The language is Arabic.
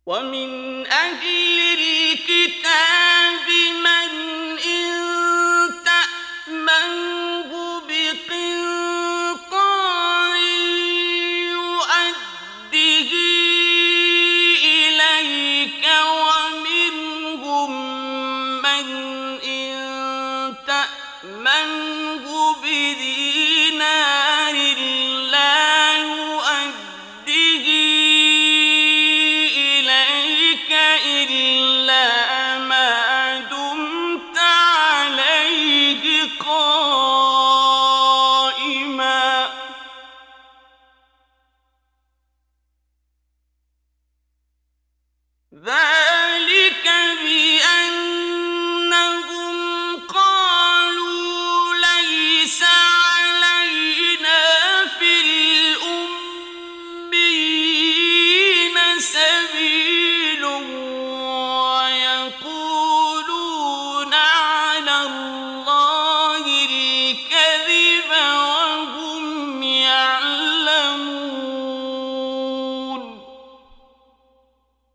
ومن أهل الكتاب من إن تأمنه بقنطار يؤده إليك ومنهم من إن تأمنه بدينار لا يؤده إليك إلا ما دمت عليه قائما ذلك